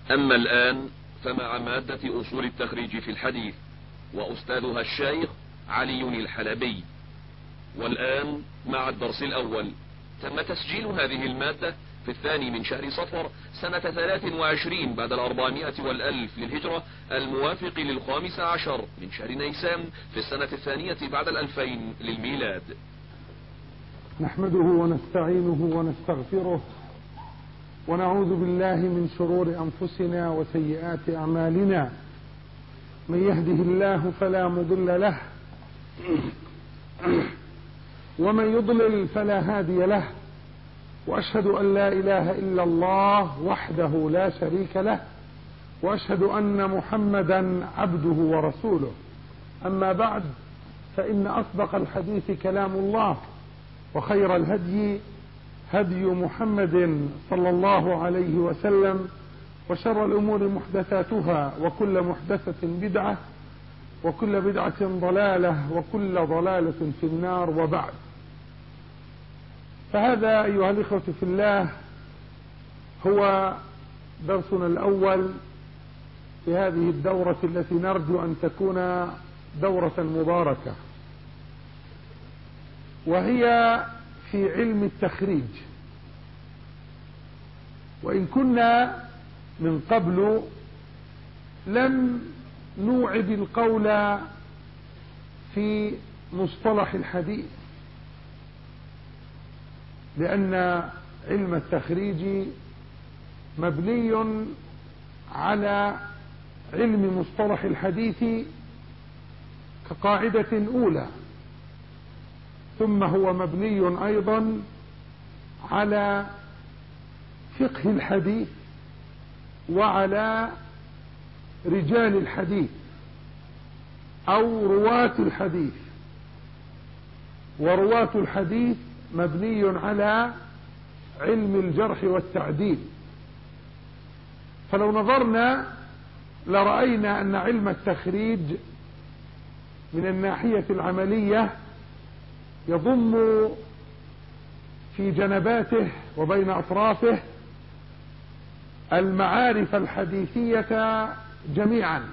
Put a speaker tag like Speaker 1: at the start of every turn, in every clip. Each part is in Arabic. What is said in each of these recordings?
Speaker 1: أما الآن فمع مادة أصول التخريج في الحديث، وأستاذها الشيخ علي الحلبي. والآن مع الدرس الأول. تم تسجيل هذه المادة في 2 من شهر صفر سنة 23 بعد 400 والألف للهجرة، الموافق ل15 من شهر نيسان في السنة 2 بعد 2000 للميلاد.
Speaker 2: نحمده ونستعينه ونستغفره ونعوذ بالله من شرور أنفسنا وسيئات أعمالنا. من يهده الله فلا مضل له ومن يضلل فلا هادي له، وأشهد أن لا إله إلا الله وحده لا شريك له، وأشهد أن محمدا عبده ورسوله. أما بعد، فإن أصدق الحديث كلام الله، وخير الهدي هدي محمد صلى الله عليه وسلم، وشر الأمور محدثاتها، وكل محدثة بدعة، وكل بدعة ضلالة، وكل ضلالة في النار. وبعد، فهذا أيها الإخوة في الله هو درسنا الأول في هذه الدورة التي نرجو أن تكون دورة مباركة، وهي في علم التخريج. وإن كنا من قبل لم نوعد القول في مصطلح الحديث، لأن علم التخريج مبني على علم مصطلح الحديث كقاعدة أولى، ثم هو مبني أيضا على فقه الحديث وعلى رجال الحديث أو رواة الحديث. ورواة الحديث مبني على علم الجرح والتعديل. فلو نظرنا لرأينا أن علم التخريج من الناحية العملية يضم في جنباته وبين أطرافه المعارف الحديثية جميعا،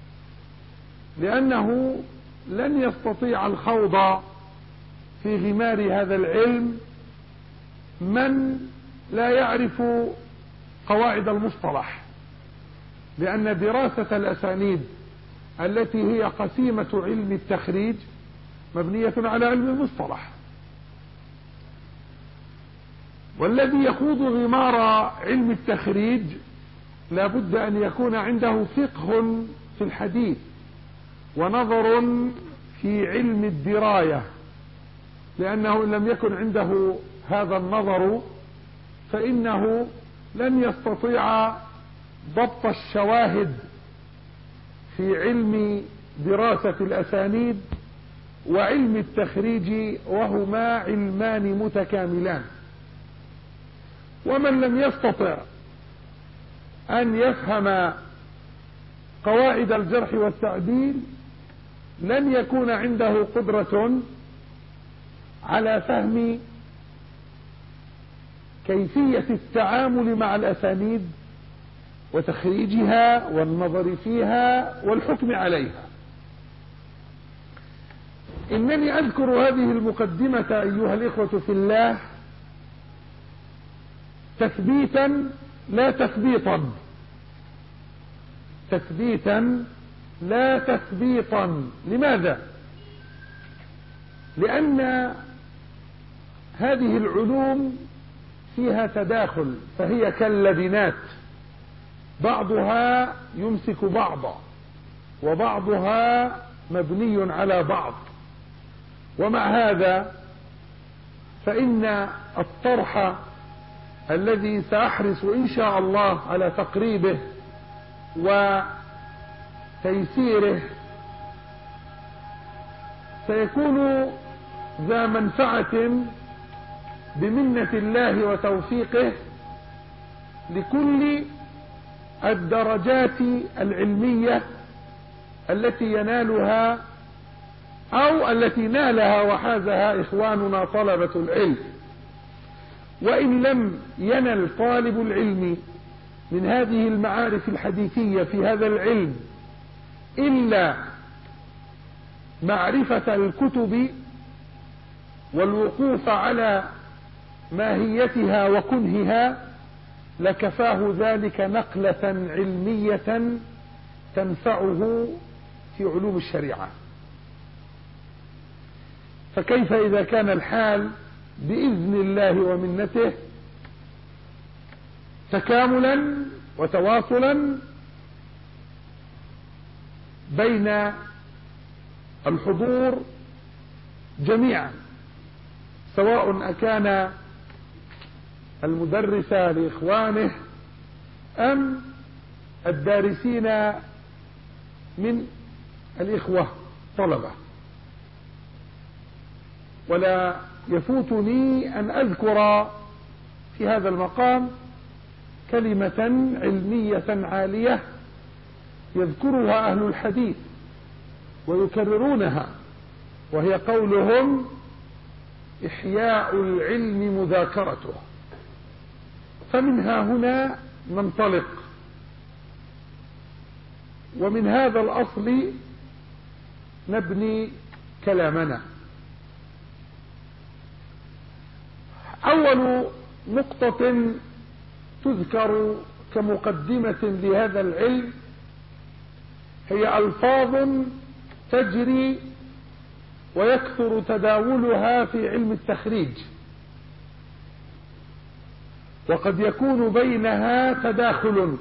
Speaker 2: لأنه لن يستطيع الخوض في غمار هذا العلم من لا يعرف قواعد المصطلح، لأن دراسة الأسانيد التي هي قسيمة علم التخريج مبنية على علم المصطلح. والذي يخوض غمار علم التخريج لا بد أن يكون عنده فقه في الحديث ونظر في علم الدراية، لأنه إن لم يكن عنده هذا النظر فإنه لن يستطيع ضبط الشواهد في علم دراسة الأسانيد وعلم التخريج، وهما علمان متكاملان. ومن لم يستطع أن يفهم قواعد الجرح والتعديل لن يكون عنده قدرة على فهم كيفية التعامل مع الأسانيد وتخريجها والنظر فيها والحكم عليها. إنني أذكر هذه المقدمة أيها الإخوة في الله تثبيتا لا تثبيطا، تثبيتا لا تثبيطا. لماذا؟ لأن هذه العلوم فيها تداخل، فهي كاللبنات، بعضها يمسك بعضا وبعضها مبني على بعض. ومع هذا فإن الطرح الذي سأحرص إن شاء الله على تقريبه وتيسيره سيكون ذا منفعة بمنة الله وتوفيقه لكل الدرجات العلمية التي ينالها أو التي نالها وحازها إخواننا طلبة العلم. وإن لم ينل طالب العلم من هذه المعارف الحديثية في هذا العلم إلا معرفة الكتب والوقوف على ماهيتها وكنهها لكفاه ذلك نقلة علمية تنفعه في علوم الشريعة. فكيف إذا كان الحال بإذن الله ومنته تكاملا وتواصلا بين الحضور جميعا، سواء أكان المدرس لإخوانه أم الدارسين من الإخوة طلبة. ولا يفوتني أن أذكر في هذا المقام كلمة علمية عالية يذكرها أهل الحديث ويكررونها، وهي قولهم: إحياء العلم مذاكرته. فمنها هنا ننطلق، ومن هذا الأصل نبني كلامنا. أول نقطة تذكر كمقدمة لهذا العلم هي ألفاظ تجري ويكثر تداولها في علم التخريج، وقد يكون بينها تداخل،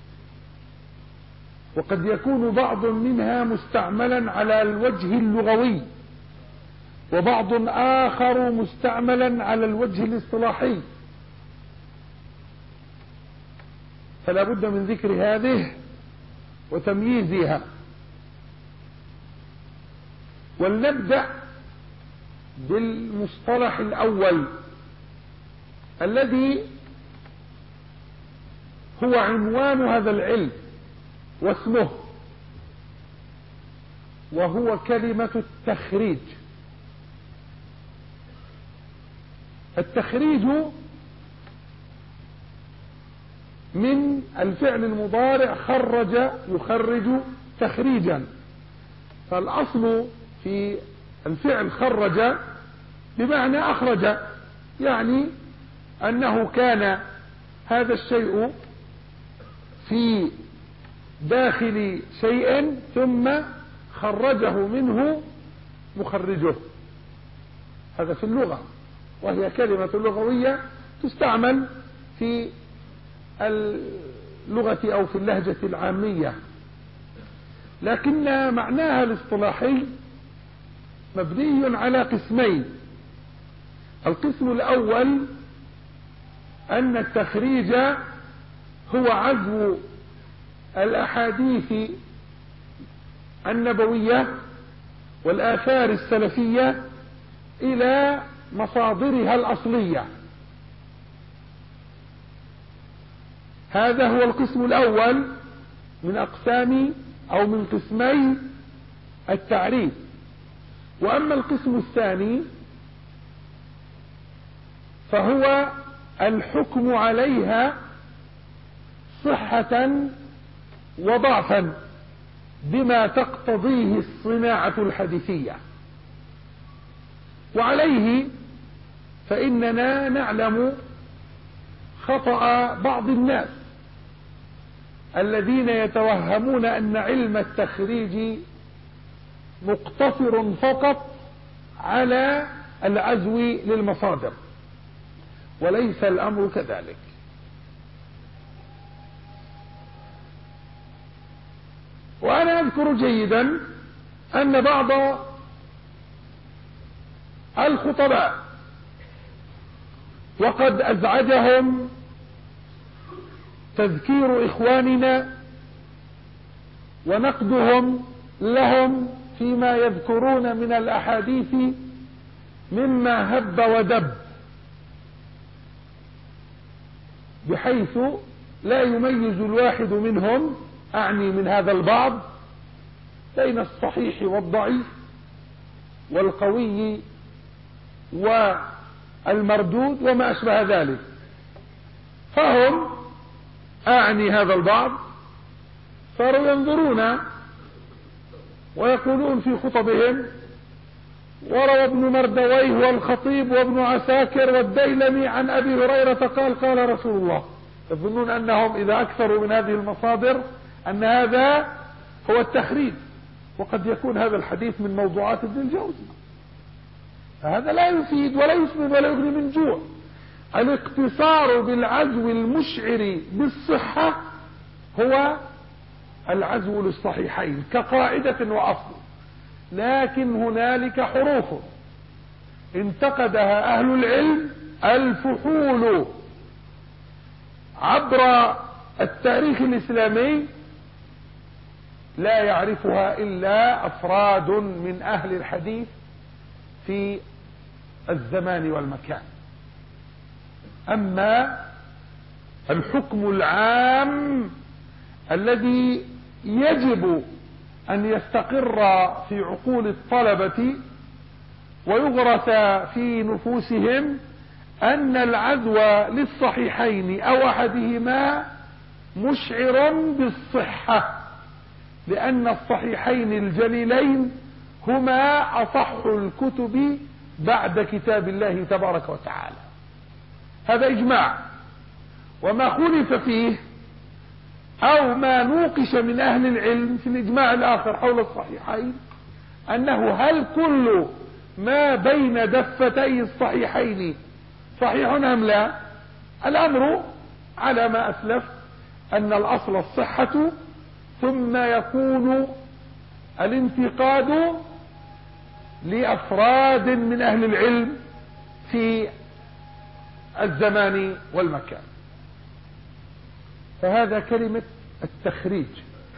Speaker 2: وقد يكون بعض منها مستعملا على الوجه اللغوي، وبعض آخر مستعملا على الوجه الاصطلاحي، فلا بد من ذكر هذه وتمييزها. ولنبدأ بالمصطلح الأول الذي هو عنوان هذا العلم واسمه، وهو كلمة التخريج. التخريج من الفعل المضارع خرج يخرج تخريجا، فالأصل في الفعل خرج بمعنى أخرج، يعني أنه كان هذا الشيء في داخل شيء ثم خرجه منه مخرجه. هذا في اللغة، وهي كلمة لغوية تستعمل في اللغة أو في اللهجة العامية، لكن معناها الاصطلاحي مبني على قسمين. القسم الأول أن التخريج هو عزو الأحاديث النبوية والآثار السلفية إلى مصادرها الأصلية. هذا هو القسم الأول من أقسام أو من قسمي التعريف. وأما القسم الثاني فهو الحكم عليها صحة وضعفا بما تقتضيه الصناعة الحديثية. وعليه فإننا نعلم خطأ بعض الناس الذين يتوهمون أن علم التخريج مقتصر فقط على العزو للمصادر، وليس الأمر كذلك. وأنا أذكر جيدا أن بعض الخطباء وقد أزعجهم تذكير إخواننا ونقدهم لهم فيما يذكرون من الأحاديث مما هب ودب، بحيث لا يميز الواحد منهم، أعني من هذا البعض، بين الصحيح والضعيف والقوي والمردود وما أشبه ذلك. فهم أعني هذا البعض صاروا ينظرون ويقولون في خطبهم: وروى ابن مردويه والخطيب وابن عساكر والديلمي عن أبي هريرة قال قال رسول الله. يظنون أنهم إذا أكثروا من هذه المصادر أن هذا هو التخريج، وقد يكون هذا الحديث من موضوعات ابن الجوزي. هذا لا يفيد ولا يسمن ولا يغني من جوع. الاقتصار بالعزو المشعر بالصحة هو العزو للصحيحين كقاعدة وأصل، لكن هنالك حروف انتقدها أهل العلم الفحول عبر التاريخ الإسلامي لا يعرفها إلا أفراد من أهل الحديث في الزمان والمكان. أما الحكم العام الذي يجب أن يستقر في عقول الطلبة ويغرس في نفوسهم أن العزو للصحيحين أو أحدهما مشعر بالصحة، لأن الصحيحين الجليلين هما أصح الكتب بعد كتاب الله تبارك وتعالى. هذا إجماع، وما خلف فيه أو ما نوقش من أهل العلم في الإجماع الآخر حول الصحيحين أنه هل كل ما بين دفتي الصحيحين صحيح أم لا؟ الأمر على ما أسلف أن الأصل الصحة، ثم يكون الانتقاد لأفراد من أهل العلم في الزمان والمكان. فهذا كلمة التخريج.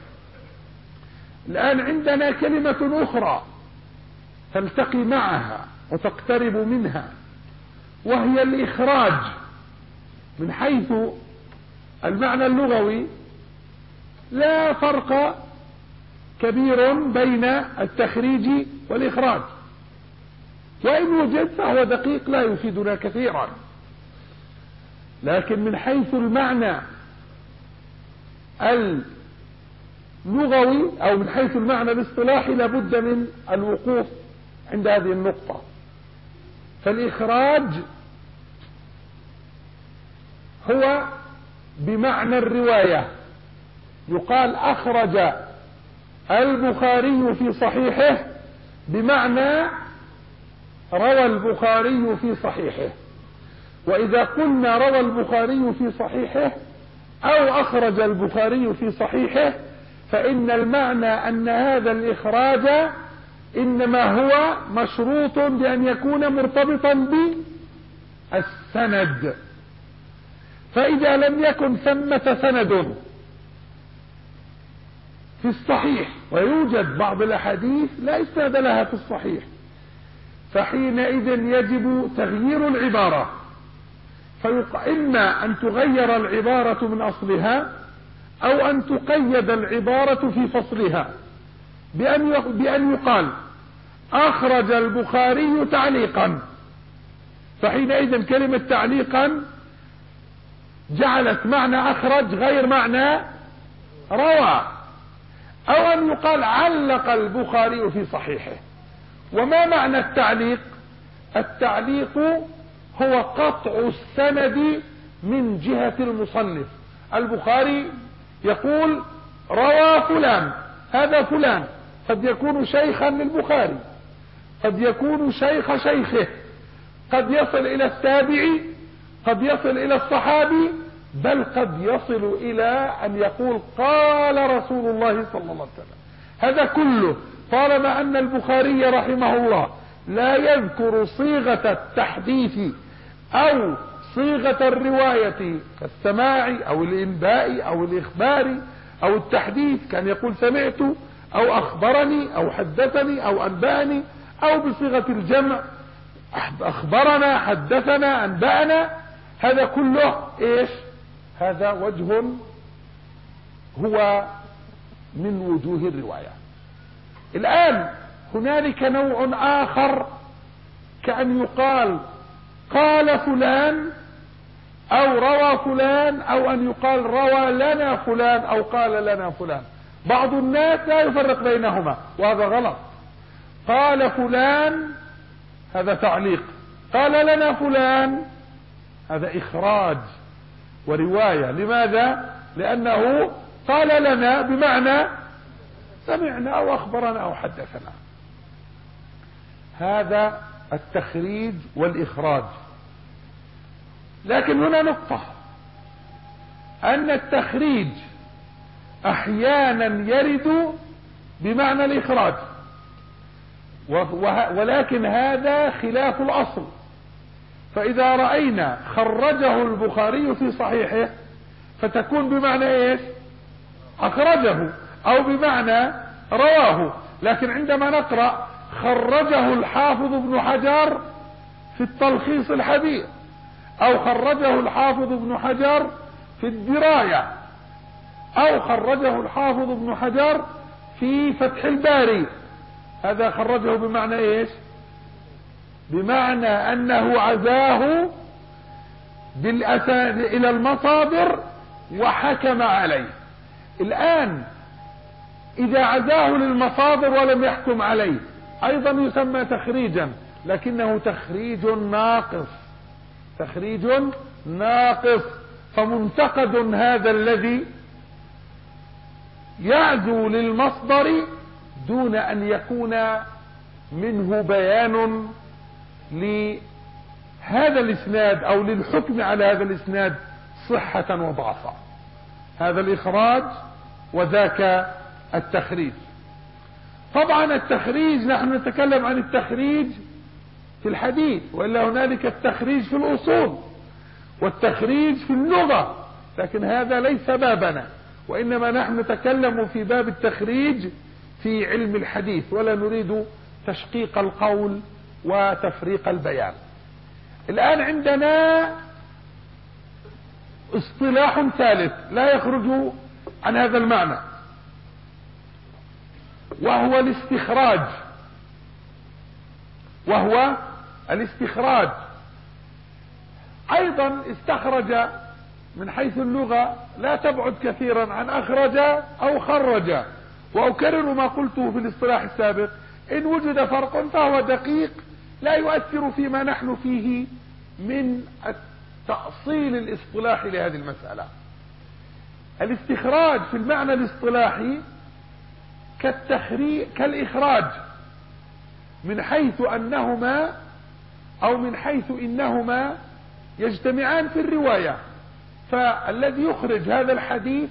Speaker 2: الآن عندنا كلمة أخرى تلتقي معها وتقترب منها، وهي الإخراج. من حيث المعنى اللغوي لا فرق كبير بين التخريج والإخراج، وإن وجد فهو دقيق لا يفيدنا كثيرا، لكن من حيث المعنى اللغوي أو من حيث المعنى الاصطلاحي لابد من الوقوف عند هذه النقطة. فالإخراج هو بمعنى الرواية، يقال أخرج البخاري في صحيحه بمعنى روى البخاري في صحيحه. وإذا قلنا روى البخاري في صحيحه أو أخرج البخاري في صحيحه فإن المعنى أن هذا الإخراج إنما هو مشروط بأن يكون مرتبطا بالسند. فإذا لم يكن ثمة سند في الصحيح، ويوجد بعض الأحاديث لا إسناد لها في الصحيح، فحينئذ يجب تغيير العبارة. إما أن تغير العبارة من أصلها أو أن تقيد العبارة في فصلها بأن يقال أخرج البخاري تعليقا، فحينئذ كلمة تعليقا جعلت معنى أخرج غير معنى روى. أو أن يقال علق البخاري في صحيحه. وما معنى التعليق؟ التعليق هو قطع السند من جهة المصنف. البخاري يقول روى فلان، هذا فلان قد يكون شيخا للبخاري، قد يكون شيخ شيخه، قد يصل إلى التابعي، قد يصل إلى الصحابي، بل قد يصل إلى أن يقول قال رسول الله صلى الله عليه وسلم. هذا كله طالما أن البخاري رحمه الله لا يذكر صيغة التحديث أو صيغة الرواية كالسماع أو الإنباء أو الإخبار أو التحديث، كان يقول سمعت أو أخبرني أو حدثني أو أنبأني، أو بصيغة الجمع أخبرنا حدثنا أنبأنا، هذا كله إيش؟ هذا وجه هو من وجوه الرواية. الآن هنالك نوع آخر، كأن يقال قال فلان أو روى فلان، أو أن يقال روى لنا فلان أو قال لنا فلان. بعض الناس لا يفرق بينهما وهذا غلط. قال فلان هذا تعليق، قال لنا فلان هذا إخراج ورواية. لماذا؟ لأنه قال لنا بمعنى سمعنا أو أخبرنا أو حدثنا. هذا التخريج والإخراج. لكن هنا نقطة، أن التخريج أحيانا يرد بمعنى الإخراج، ولكن هذا خلاف الأصل. فإذا رأينا خرجه البخاري في صحيحه فتكون بمعنى إيش؟ أخرجه، أو بمعنى رواه. لكن عندما نقرأ خرجه الحافظ ابن حجر في التلخيص الحديث، أو خرجه الحافظ ابن حجر في الدراية، أو خرجه الحافظ ابن حجر في فتح الباري، هذا خرجه بمعنى إيش؟ بمعنى أنه عزاه إلى المصادر وحكم عليه. الآن إذا عزاه للمصادر ولم يحكم عليه أيضا يسمى تخريجا، لكنه تخريج ناقص، تخريج ناقص. فمنتقد هذا الذي يعزو للمصدر دون أن يكون منه بيان لهذا الإسناد أو للحكم على هذا الإسناد صحة وضعفا. هذا الإخراج وذاك التخريج. طبعا التخريج نحن نتكلم عن التخريج في الحديث، وإلا هنالك التخريج في الأصول والتخريج في اللغة، لكن هذا ليس بابنا، وإنما نحن نتكلم في باب التخريج في علم الحديث، ولا نريد تشقيق القول وتفريق البيان. الآن عندنا اصطلاح ثالث لا يخرج عن هذا المعنى، وهو الاستخراج. وهو الاستخراج ايضا استخرج من حيث اللغة لا تبعد كثيرا عن اخرج او خرج. واكرر ما قلته في الاصطلاح السابق، ان وجد فرق فهو دقيق لا يؤثر فيما نحن فيه من التأصيل الاصطلاحي لهذه المسألة. الاستخراج في المعنى الاصطلاحي كالإخراج من حيث أنهما أو من حيث إنهما يجتمعان في الرواية. فالذي يخرج هذا الحديث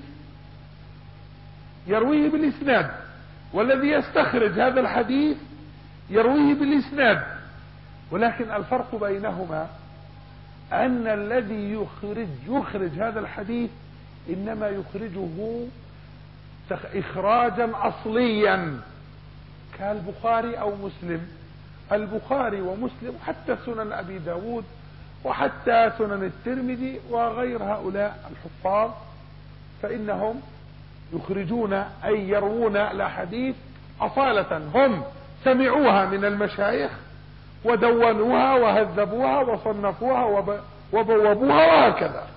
Speaker 2: يرويه بالإسناد، والذي يستخرج هذا الحديث يرويه بالإسناد. ولكن الفرق بينهما أن الذي يخرج هذا الحديث إنما يخرجه إخراجا أصليا كالبخاري أو مسلم. البخاري ومسلم حتى سنن أبي داود وحتى سنن الترمذي وغير هؤلاء الحفاظ فإنهم يخرجون أي يروون الأحاديث أصالة، هم سمعوها من المشايخ ودونوها وهذبوها وصنفوها وبوبوها وهكذا.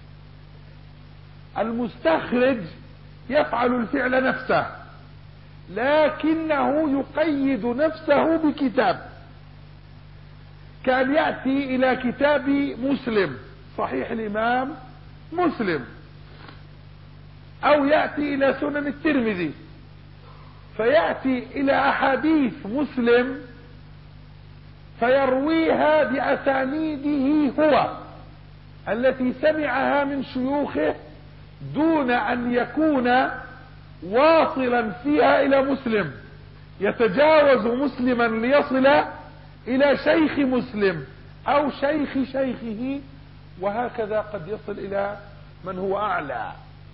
Speaker 2: المستخرج يفعل الفعل نفسه، لكنه يقيد نفسه بكتاب، كان يأتي إلى كتاب مسلم صحيح الإمام مسلم، أو يأتي إلى سنن الترمذي فيأتي إلى أحاديث مسلم فيرويها بأسانيده هو التي سمعها من شيوخه دون أن يكون واصلا فيها إلى مسلم، يتجاوز مسلما ليصل إلى شيخ مسلم أو شيخ شيخه، وهكذا قد يصل إلى من هو أعلى.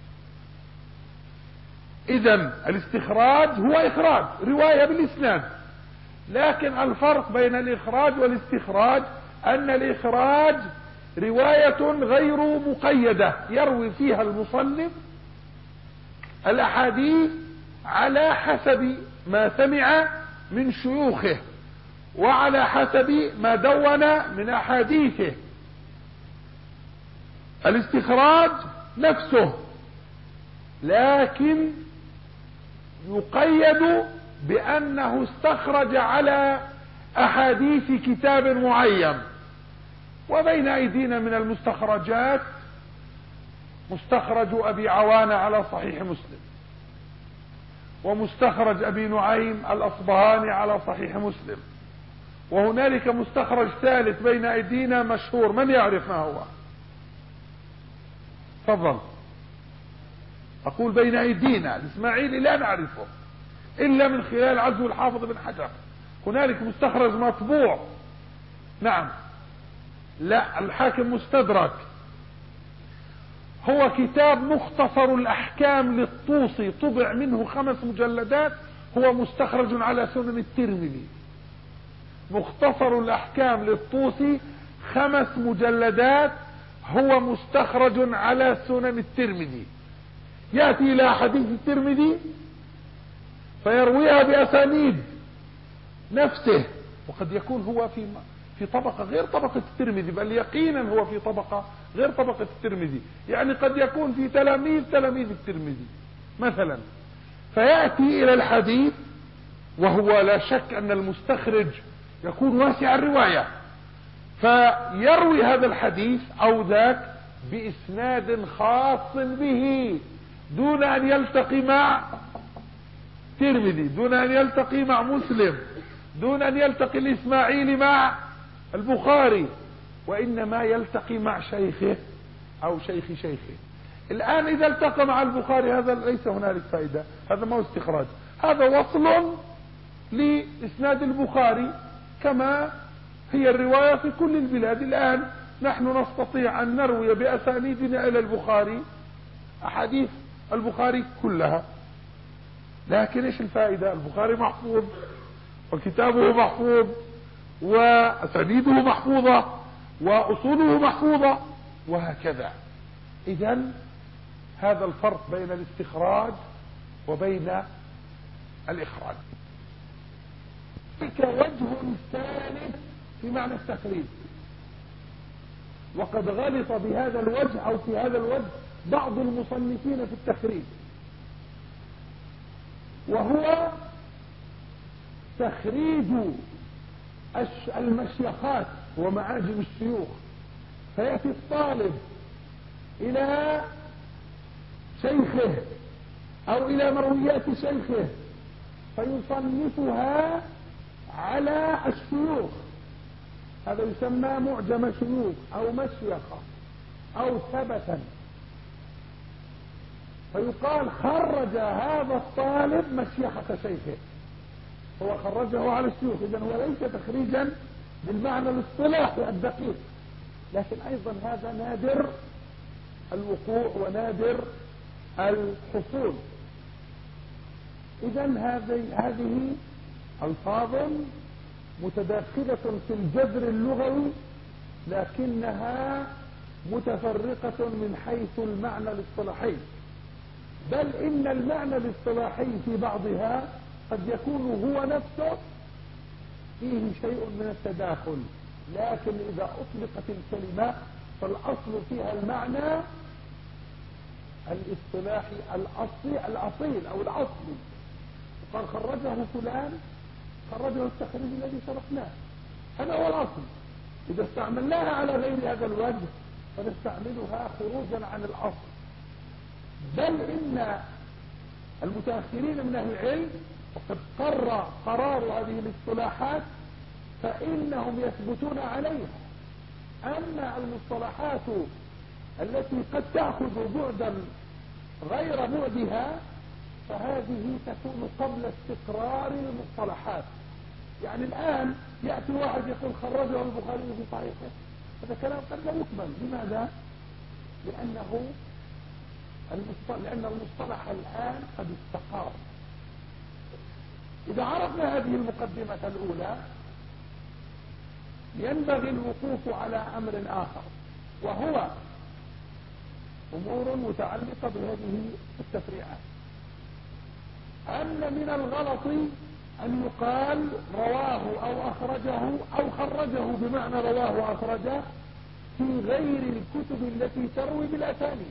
Speaker 2: إذن الاستخراج هو إخراج رواية بالإسناد، لكن الفرق بين الإخراج والاستخراج أن الإخراج رواية غير مقيدة يروي فيها المصنف الأحاديث على حسب ما سمع من شيوخه وعلى حسب ما دون من أحاديثه. الاستخراج نفسه، لكن يقيد بأنه استخرج على أحاديث كتاب معين. وبين أيدينا من المستخرجات مستخرج أبي عوانة على صحيح مسلم، ومستخرج أبي نعيم الأصبهاني على صحيح مسلم، وهنالك مستخرج ثالث بين أيدينا مشهور، من يعرف ما هو؟ تفضل. أقول بين أيدينا الإسماعيلي لا نعرفه إلا من خلال عزو الحافظ بن حجر. هنالك مستخرج مطبوع، نعم، لا، الحاكم مستدرك، هو كتاب مختصر الأحكام للطوسي، طبع منه 5 مجلدات، هو مستخرج على سنن الترمذي. مختصر الأحكام للطوسي 5 مجلدات، هو مستخرج على سنن الترمذي. يأتي إلى حديث الترمذي فيرويها بأسانيد نفسه، وقد يكون هو في طبقة غير طبقة الترمذي، بل يقينا هو في طبقة غير طبقة الترمذي، يعني قد يكون في تلاميذ الترمذي مثلا. فيأتي إلى الحديث، وهو لا شك أن المستخرج يكون واسع الرواية، فيروي هذا الحديث أو ذاك بإسناد خاص به، دون أن يلتقي مع الترمذي، دون أن يلتقي مع مسلم، دون أن يلتقي الإسماعيلي مع البخاري، وإنما يلتقي مع شيخه أو شيخ شيخه. الآن إذا التقى مع البخاري هذا ليس هنالك فائدة، هذا ما هو استخراج، هذا وصل لإسناد البخاري كما هي الرواية في كل البلاد. الآن نحن نستطيع أن نروي بأسانيدنا إلى البخاري أحاديث البخاري كلها، لكن إيش الفائدة؟ البخاري محفوظ وكتابه محفوظ وأسانيده محفوظة وأصوله محفوظة وهكذا. إذن هذا الفرق بين الاستخراج وبين الإخراج. وجه ثالث في معنى التخريج، وقد غلط بهذا الوجه أو في هذا الوجه بعض المصنفين في التخريج، وهو تخريج المشيخات ومعاجم الشيوخ. فيأتي الطالب إلى شيخه أو إلى مرويات شيخه فيصنفها على الشيوخ، هذا يسمى معجم شيوخ أو مشيخة أو ثبتا، فيقال خرج هذا الطالب مشيخة شيخه، هو خرجه على الشيوخ. إذن هو ليس تخريجا بالمعنى الاصطلاحي الدقيق، لكن أيضا هذا نادر الوقوع ونادر الحصول. إذن هذه ألفاظ متداخلة في الجذر اللغوي، لكنها متفرقة من حيث المعنى الاصطلاحي، بل إن المعنى الاصطلاحي في بعضها قد يكون هو نفسه فيه شيء من التداخل، لكن إذا أطلقت الكلمة فالأصل فيها المعنى الاصطلاحي الأصيل أو الأصلي. قال خرجه فلان، خرجه التخريج الذي شرحناه، هذا هو الأصل. إذا استعملناها على غير هذا الوجه فنستعملها خروجا عن الأصل. بل إن المتأخرين من أهل العلم وقد قرار هذه الاصطلاحات فإنهم يثبتون عليها، أن المصطلحات التي قد تأخذ بعدا غير بعدها فهذه تكون قبل استقرار المصطلحات. يعني الآن يأتي واحد يقول خرجه البخاري في صحيحه، هذا كلام قد لا يكمل. لماذا؟ لأن المصطلح الآن قد استقر. إذا عرفنا هذه المقدمة الأولى ينبغي الوقوف على أمر آخر، وهو أمور متعلقة بهذه التفريعات. أن من الغلط أن يقال رواه أو أخرجه أو خرجه بمعنى رواه وأخرجه، في غير الكتب التي تروي بالأسانيد.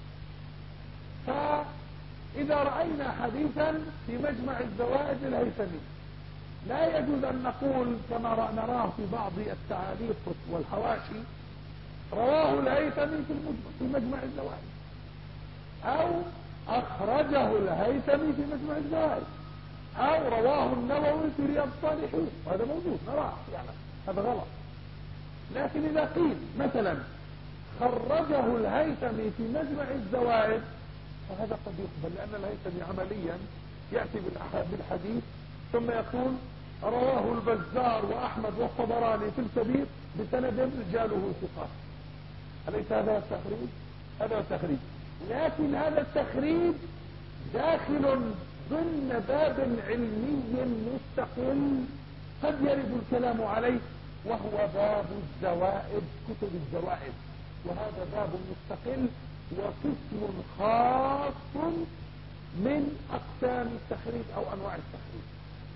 Speaker 2: فإذا رأينا حديثا في مجمع الزوائد الهيثمي لا يجوز أن نقول كما نراه في بعض التعاليق والحواشي رواه الهيثمي في مجمع الزوائد، أو أخرجه الهيثمي في مجمع الزوائد، أو رواه النووي في رياض الصالحين، وهذا موجود نراه يعني هذا غلط. لكن إذا قيل مثلا خرجه الهيثمي في مجمع الزوائد فهذا قد يقبل، لأن الهيثمي عمليا يأتي بالحديث ثم يقول رواه البزار وأحمد والطبراني في الكبير بسند رجاله ثقات. أليس هذا التخريج؟ هذا التخريج، لكن هذا التخريج داخل ضمن باب علمي مستقل قد يرد الكلام عليه، وهو باب الزوائد، كتب الزوائد، وهذا باب مستقل وقسم خاص من أقسام التخريج أو أنواع التخريج.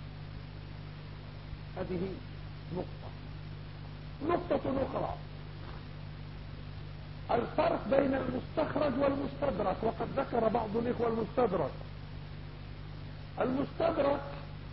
Speaker 2: هذه نقطة أخرى، الفرق بين المستخرج والمستدرك، وقد ذكر بعض الإخوة المستدرك. المستدرك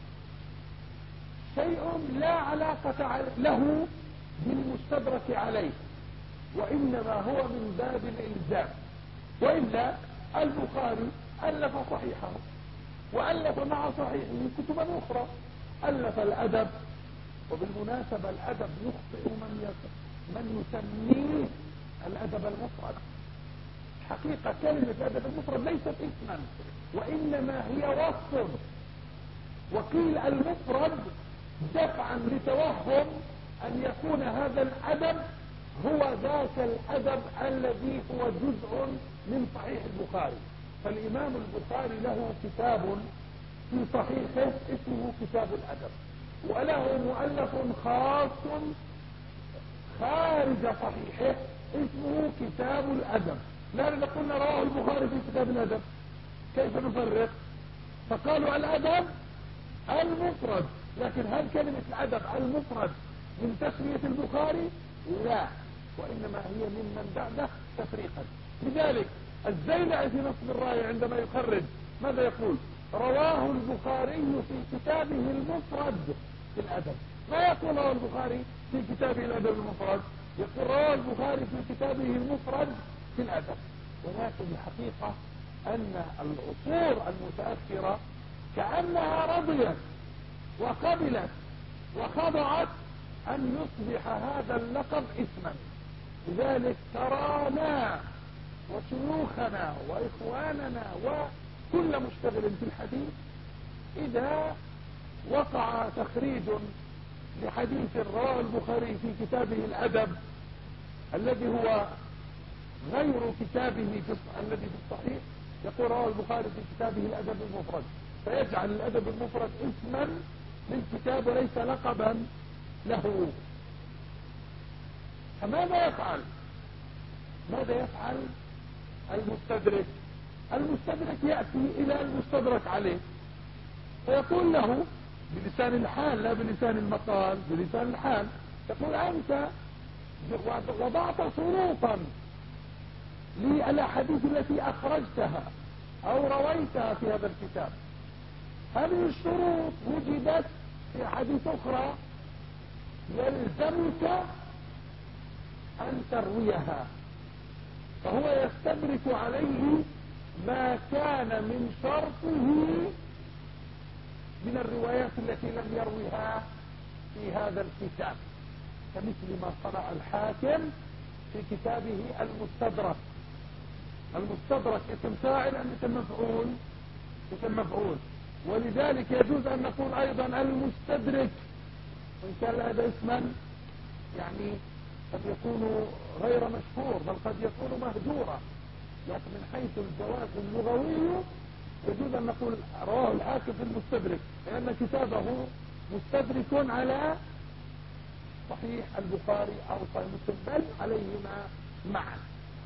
Speaker 2: شيء لا علاقة له بالمستدرك عليه، وإنما هو من باب الإلزام. وإلا البخاري ألف صحيحه وألف مع صحيحه كتبا أخرى، ألف الأدب، وبالمناسبة الأدب يخطئ من يسميه الأدب المفرد. حقيقة كلمة الأدب المفرد ليست اسما، وإنما هي وصف، وقيل المفرد دفعا لتوهم أن يكون هذا الأدب هو ذاك الأدب الذي هو جزء من صحيح البخاري. فالإمام البخاري له كتاب في صحيحه اسمه كتاب الأدب، وله مؤلف خاص خارج صحيحه اسمه كتاب الأدب. لا نقول رواه البخاري في كتاب الأدب، كيف نفرق؟ فقالوا الأدب المفرد، لكن هل كلمة الأدب المفرد من تسمية البخاري؟ لا، وإنما هي ممن بعده تفريقا. لذلك الزيلعي في نصب الراية عندما يخرج ماذا يقول؟ رواه البخاري في كتابه المفرد في الأدب. ما يقول رواه البخاري في كتابه الأدب المفرد؟ يقول رواه البخاري في كتابه المفرد في الأدب. ولكن الحقيقة أن العصور المتأخرة كأنها رضيت وقبلت وخضعت أن يصبح هذا اللقب اسما. لذلك ترانا وشيوخنا وإخواننا وكل مشتغل في الحديث إذا وقع تخريج لحديث رواه البخاري في كتابه الأدب الذي هو غير كتابه الذي في الصحيح، يقول رواه البخاري في كتابه الأدب المفرد، فيجعل الأدب المفرد اسما للكتاب وليس لقبا له. فماذا يفعل؟ ماذا يفعل المستدرك؟ المستدرك يأتي إلى المستدرك عليه فيقول له بلسان الحال لا بلسان المقال، بلسان الحال، يقول أنت وضعت شروطا للأحاديث التي أخرجتها أو رويتها في هذا الكتاب، هذه الشروط وجدت في أحاديث أخرى، يلزمك أن ترويها. فهو يستدرك عليه ما كان من شرطه من الروايات التي لم يرويها في هذا الكتاب، كمثل ما صنع الحاكم في كتابه المستدرك. المستدرك اسم فاعل أم اسم مفعول؟ اسم مفعول، ولذلك يجوز أن نقول أيضا المستدرك، وإن كان هذا اسما يعني قد يكون غير مشهور بل قد يكون مهجورا، لكن من حيث الجواز اللغوي يجوز أن نقول رواه الحاكم في المستدرك، لأن كتابه مستدرك على صحيح البخاري أو صحيح مسلم بل عليهما معا.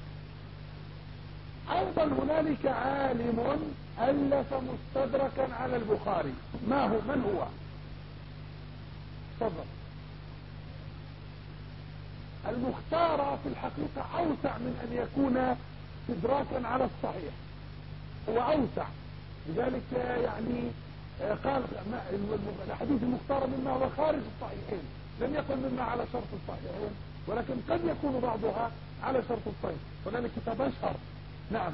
Speaker 2: أيضا هنالك عالم ألف مستدركا على البخاري، ما هو؟ من هو؟ تفضل. المختار في الحقيقة أوسع من أن يكون استدراكا على الصحيح، هو أوسع. لذلك يعني قال الحديث المختار مما هو خارج الصحيحين، لم يكن مما على شرط الصحيحين، ولكن قد يكون بعضها على شرط الصحيح، وذلك كتاب أشهر. نعم.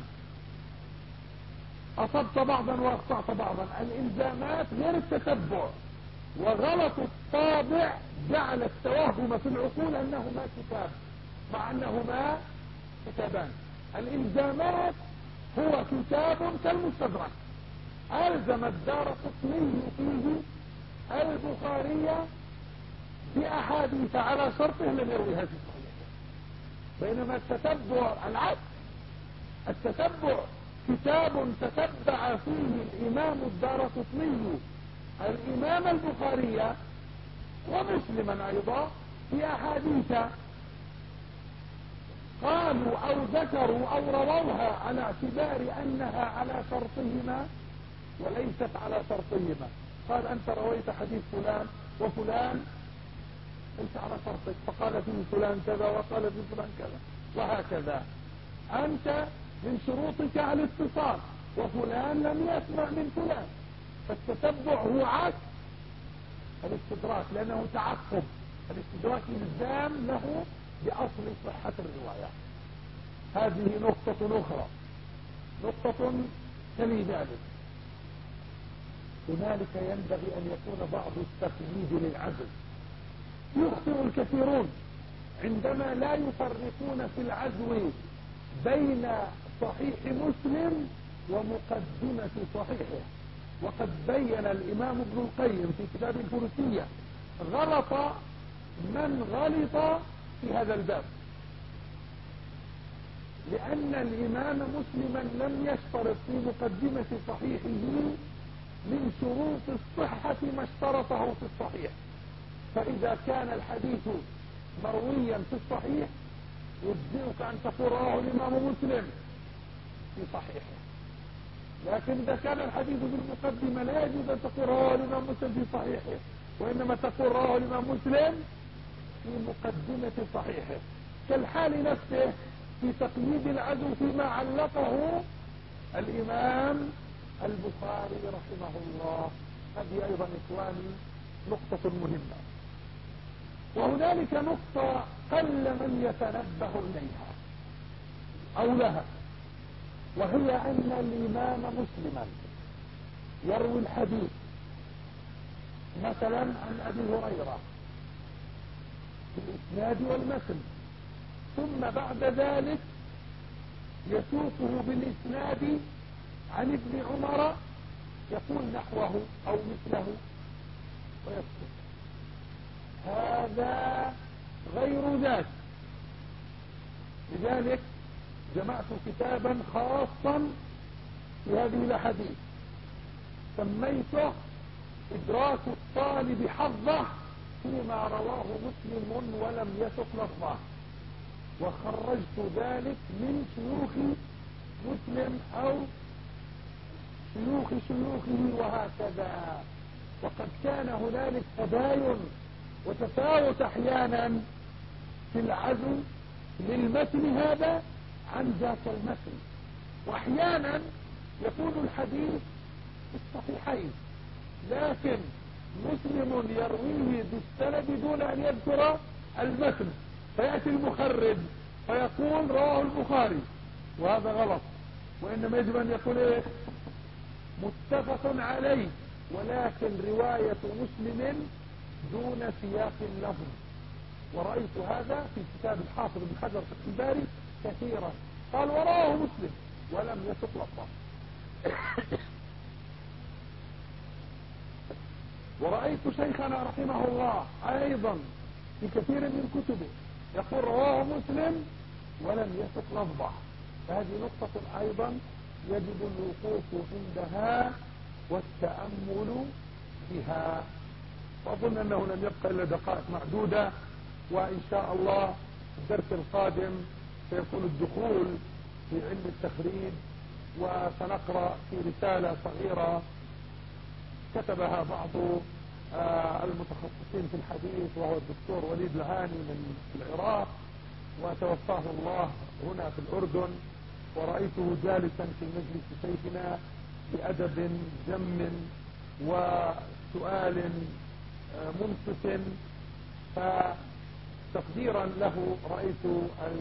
Speaker 2: أصبت بعضا وأخطأت بعضا، الإلزامات غير التتبع، وغلط الطابع جعل التوهم في العقول أنهما كتاب مع أنهما كتابان. الإلزامات هو كتاب كالمستدرك، ألزم الدارقطني فيه البخاري بأحاديث على شرطه لم يرويها في صحيحه، بينما التتبع العكس. التتبع كتاب تتبع فيه الإمام الدارقطني الإمام البخاري ومسلما أيضا في أحاديث قالوا أو ذكروا أو رووها على اعتبار أنها على شرطهما وليست على شرطهما. قال أنت رويت حديث فلان وفلان ليس على شرطك، فقال فيه فلان كذا وقال فيه فلان كذا وهكذا. أنت من شروطك الاتصال وفلان لم يسمع من فلان. فالتتبع هو عكس الاستدراك لأنه تعقب، الاستدراك إلزام له بأصل صحة الرواية. هذه نقطة أخرى. نقطة تلي ذلك، هنالك ينبغي أن يكون بعض التقييد للعزل. يخطئ الكثيرون عندما لا يفرقون في العزو بين صحيح مسلم ومقدمة صحيحه. وقد بين الإمام ابن القيم في كتاب الفروسية غلط من غلط في هذا الباب، لأن الإمام مسلما لم يشترط في مقدمة صحيحه من شروط الصحة ما اشترطه في الصحيح. فإذا كان الحديث مرويا في الصحيح يجزئك أن تقول رواه الإمام مسلم في صحيحه، لكن إذا كان الحديث بالمقدمة لا يجوز أن تقول رواه الإمام مسلم في صحيحه، وإنما تقول رواه الإمام مسلم في مقدمة صحيحه. كالحال نفسه في تقييد العزو فيما علقه الإمام البخاري رحمه الله. هذه أيضا إخواني نقطة مهمة. وهنالك نقطة قل من يتنبه إليها أو لها، وهي أن الإمام مسلما يروي الحديث مثلا عن أبي هريرة في الإسناد والمتن، ثم بعد ذلك يسوقه بالإسناد عن ابن عمر يقول نحوه أو مثله ويسكت. هذا غير ذات. لذلك جمعت كتابا خاصا في هذه الأحاديث سميته إدراك الطالب حظه فيما رواه مسلم ولم يسق لفظه، وخرجت ذلك من شيوخ مسلم أو شيوخ شيوخه وهكذا. وقد كان هنالك تباين وتفاوت أحيانا في العزو للمتن هذا عن ذاك المتن، وأحيانا يكون الحديث في الصحيحين لكن مسلم يرويه بالسند دون أن يذكر المتن، فيأتي المخرج فيقول رواه البخاري، وهذا غلط. وإنما يجب أن يكون إيه؟ متفق عليه، ولكن رواية مسلم دون سياق اللفظ. ورأيت هذا في كتاب الحافظ بن حجر في الباري كثيرا، قال وراه مسلم ولم يسق لفظه. ورأيت شيخنا رحمه الله أيضا في كثير من كتبه يقول رواه مسلم ولم يسق لفظه. فهذه نقطة أيضا يجب الوقوف عندها والتأمل بها. وأظن أنه لم يبقى إلا دقائق معدودة، وإن شاء الله الدرس القادم سيكون الدخول في علم التخريج، وسنقرأ في رسالة صغيرة كتبها بعض المتخصصين في الحديث وهو الدكتور وليد الهاني من العراق، وتوفاه الله هنا في الأردن، ورأيته جالسا في مجلس شيخنا بأدب جم وسؤال منصف، فتقديرا له رأيت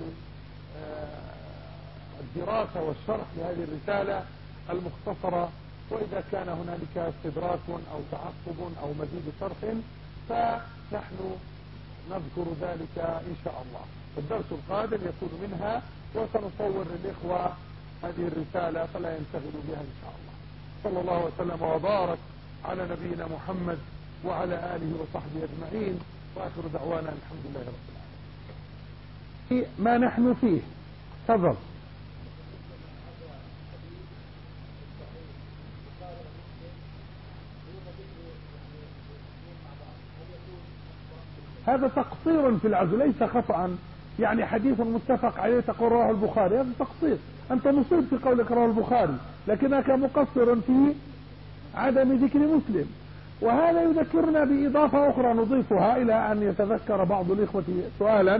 Speaker 2: الدراسة والشرح لهذه الرسالة المختصرة، وإذا كان هنالك استدراك أو تعقب أو مزيد شرح فنحن نذكر ذلك إن شاء الله. الدرس القادم يكون منها، وسنصور للإخوة هذه الرسالة فلا ينشغلوا بها إن شاء الله. صلى الله وسلم وبارك على نبينا محمد وعلى آله وصحبه أجمعين، وآخر دعوانا الحمد لله رب العالمين. ما نحن فيه تفضل. هذا تقصير في العزو ليس خطأ، يعني حديث متفق عليه تقول رواه البخاري، هذا تقصير، أنت مصيب في قولك رواه البخاري لكنك مقصر في عدم ذكر مسلم. وهذا يذكرنا بإضافة أخرى نضيفها إلى أن يتذكر بعض الإخوة سؤالا،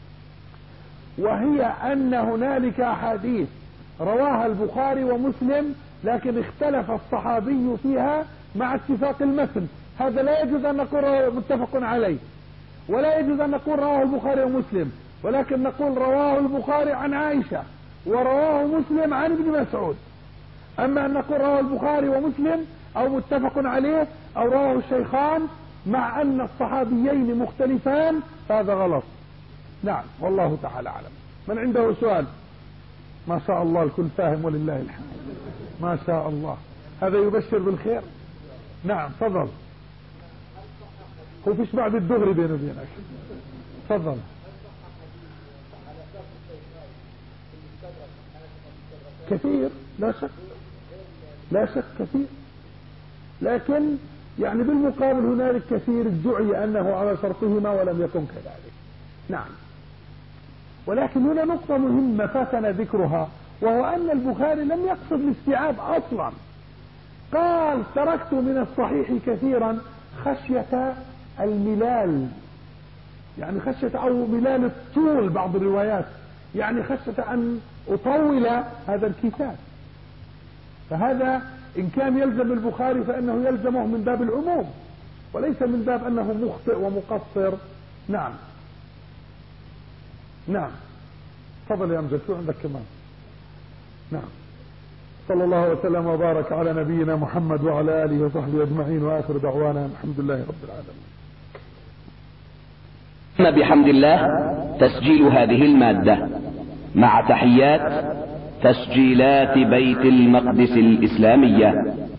Speaker 2: وهي أن هنالك أحاديث رواها البخاري ومسلم لكن اختلف الصحابي فيها مع اتفاق المتن. هذا لا يجوز أن نقول متفق عليه، ولا يجوز أن نقول رواه البخاري ومسلم، ولكن نقول رواه البخاري عن عائشة ورواه مسلم عن ابن مسعود. أما أن نقول رواه البخاري ومسلم أو متفق عليه أو رواه الشيخان مع أن الصحابيين مختلفان فهذا غلط. نعم والله تعالى أعلم. من عنده سؤال؟ ما شاء الله الكل فاهم ولله الحمد. ما شاء الله، هذا يبشر بالخير. نعم تفضل. هو فيش بعد الدغري بينه وبينك. تفضل. كثير لا شك، لا شك كثير، لكن يعني بالمقابل هنالك كثير ادعي أنه على شرطهما ولم يكن كذلك. نعم. ولكن هنا نقطة مهمة فاتنا ذكرها، وهو أن البخاري لم يقصد الاستيعاب أصلا. قال تركت من الصحيح كثيرا خشية الملال، يعني خشية أو ملال الطول بعض الروايات، يعني خشية أن أطول هذا الكتاب. فهذا إن كان يلزم البخاري فإنه يلزمه من باب العموم وليس من باب أنه مخطئ ومقصر. نعم نعم. تفضل يا أمجد، شو عندك كمان؟ نعم. صلى الله وسلم وبارك على نبينا محمد وعلى آله وصحبه أجمعين، وآخر دعوانا الحمد لله رب العالمين.
Speaker 3: بحمد الله تسجيل هذه المادة مع تحيات تسجيلات بيت المقدس الإسلامية.